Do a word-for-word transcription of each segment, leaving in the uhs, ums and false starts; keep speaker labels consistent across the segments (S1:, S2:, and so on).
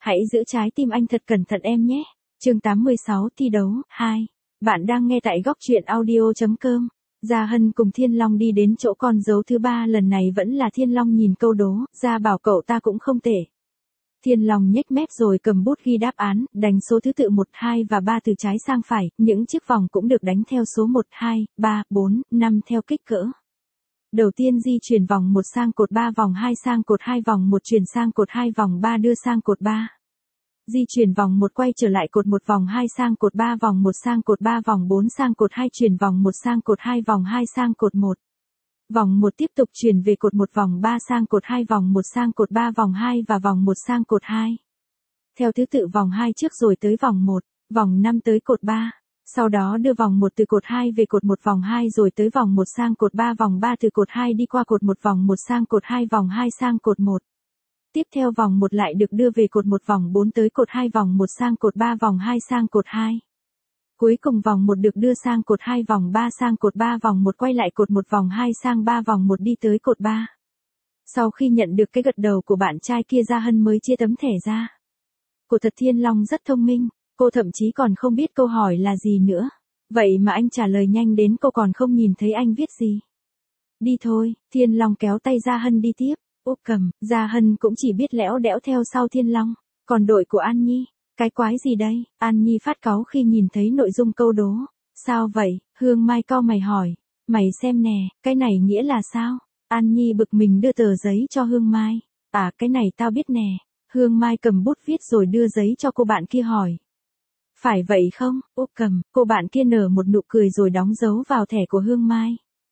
S1: Hãy giữ trái tim anh thật cẩn thận em nhé. Chương tám mươi sáu thi đấu, hai. Bạn đang nghe tại góc truyện audio chấm com. Gia Hân cùng Thiên Long đi đến chỗ con dấu thứ ba, lần này vẫn là Thiên Long nhìn câu đố, Gia bảo cậu ta cũng không tệ. Thiên Long nhếch mép rồi cầm bút ghi đáp án, đánh số thứ tự một, hai và ba từ trái sang phải, những chiếc vòng cũng được đánh theo số một, hai, ba, bốn, năm theo kích cỡ. Đầu tiên di chuyển vòng một sang cột ba, vòng hai sang cột hai, vòng một chuyển sang cột hai, vòng ba đưa sang cột ba. Di chuyển vòng một quay trở lại cột một, vòng hai sang cột ba, vòng một sang cột ba, vòng bốn sang cột hai, chuyển vòng một sang cột hai, vòng hai sang cột một. Vòng một tiếp tục chuyển về cột một, vòng ba sang cột hai, vòng một sang cột ba, vòng hai và vòng một sang cột hai. Theo thứ tự vòng hai trước rồi tới vòng một, vòng năm tới cột ba. Sau đó đưa vòng một từ cột hai về cột một, vòng hai rồi tới vòng một sang cột ba, vòng ba từ cột hai đi qua cột một, vòng một sang cột hai, vòng hai sang cột một. Tiếp theo vòng một lại được đưa về cột một, vòng bốn tới cột hai, vòng một sang cột ba, vòng hai sang cột hai. Cuối cùng vòng một được đưa sang cột hai, vòng ba sang cột ba, vòng một quay lại cột một, vòng hai sang ba, vòng một đi tới cột ba. Sau khi nhận được cái gật đầu của bạn trai kia, Gia Hân mới chia tấm thẻ ra. Cô thật Thiên Long rất thông minh, cô thậm chí còn không biết câu hỏi là gì nữa. Vậy mà anh trả lời nhanh đến cô còn không nhìn thấy anh viết gì. Đi thôi, Thiên Long kéo tay Gia Hân đi tiếp. Úp cầm, Gia Hân cũng chỉ biết lẽo đẽo theo sau Thiên Long. Còn đội của An Nhi, cái quái gì đây? An Nhi phát cáu khi nhìn thấy nội dung câu đố. Sao vậy? Hương Mai cau mày hỏi. Mày xem nè, cái này nghĩa là sao? An Nhi bực mình đưa tờ giấy cho Hương Mai. À, cái này tao biết nè. Hương Mai cầm bút viết rồi đưa giấy cho cô bạn kia hỏi. Phải vậy không? Úp cầm, cô bạn kia nở một nụ cười rồi đóng dấu vào thẻ của Hương Mai.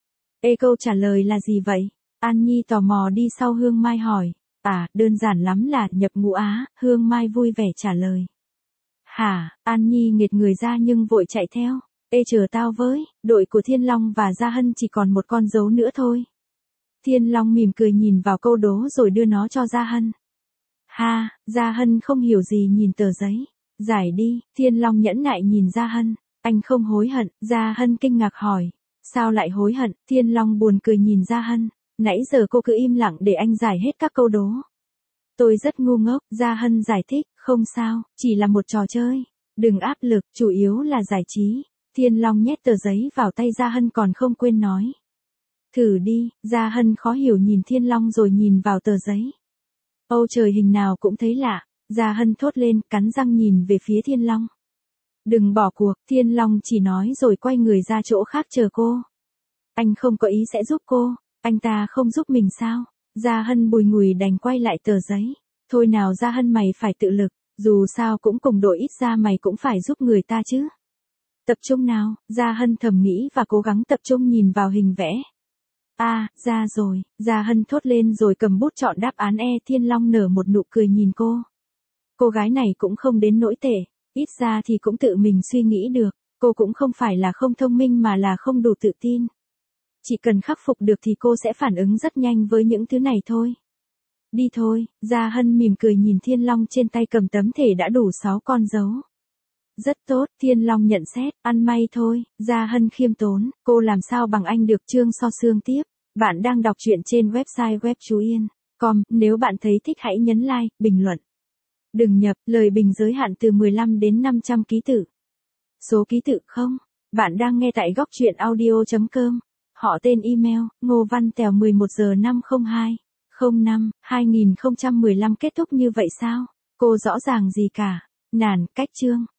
S1: Ê, câu trả lời là gì vậy? An Nhi tò mò đi sau Hương Mai hỏi. À, đơn giản lắm là nhập ngũ Á, Hương Mai vui vẻ trả lời. Hả? An Nhi nghệt người ra nhưng vội chạy theo. Ê chờ tao với, đội của Thiên Long và Gia Hân chỉ còn một con dấu nữa thôi. Thiên Long mỉm cười nhìn vào câu đố rồi đưa nó cho Gia Hân. Ha, Gia Hân không hiểu gì nhìn tờ giấy. Giải đi, Thiên Long nhẫn nại nhìn Gia Hân. Anh không hối hận, Gia Hân kinh ngạc hỏi. Sao lại hối hận? Thiên Long buồn cười nhìn Gia Hân. Nãy giờ cô cứ im lặng để anh giải hết các câu đố. Tôi rất ngu ngốc, Gia Hân giải thích, không sao, chỉ là một trò chơi. Đừng áp lực, chủ yếu là giải trí. Thiên Long nhét tờ giấy vào tay Gia Hân còn không quên nói. Thử đi, Gia Hân khó hiểu nhìn Thiên Long rồi nhìn vào tờ giấy. Âu trời, hình nào cũng thấy lạ. Gia Hân thốt lên, cắn răng nhìn về phía Thiên Long. Đừng bỏ cuộc, Thiên Long chỉ nói rồi quay người ra chỗ khác chờ cô. Anh không có ý sẽ giúp cô. Anh ta không giúp mình sao? Gia Hân bùi ngùi đành quay lại tờ giấy. Thôi nào Gia Hân, mày phải tự lực, dù sao cũng cùng đội, ít ra mày cũng phải giúp người ta chứ. Tập trung nào, Gia Hân thầm nghĩ và cố gắng tập trung nhìn vào hình vẽ. À, ra rồi, Gia Hân thốt lên rồi cầm bút chọn đáp án E. Thiên Long nở một nụ cười nhìn cô. Cô gái này cũng không đến nỗi tệ, ít ra thì cũng tự mình suy nghĩ được, cô cũng không phải là không thông minh mà là không đủ tự tin. Chỉ cần khắc phục được thì cô sẽ phản ứng rất nhanh với những thứ này thôi. Đi thôi, Gia Hân mỉm cười nhìn Thiên Long trên tay cầm tấm thẻ đã đủ sáu con dấu. Rất tốt, Thiên Long nhận xét, ăn may thôi, Gia Hân khiêm tốn, cô làm sao bằng anh được. Chương so xương tiếp, bạn đang đọc truyện trên website web chú yên chấm com, nếu bạn thấy thích hãy nhấn like, bình luận. Đừng nhập, lời bình giới hạn từ mười lăm đến năm trăm ký tự. Số ký tự không, bạn đang nghe tại góc truyện audio chấm com. Họ tên email, Ngô Văn Tèo mười một giờ năm không hai không năm hai nghìn không trăm mười lăm. Kết thúc như vậy sao? Cô rõ ràng gì cả. Nản, cách chương.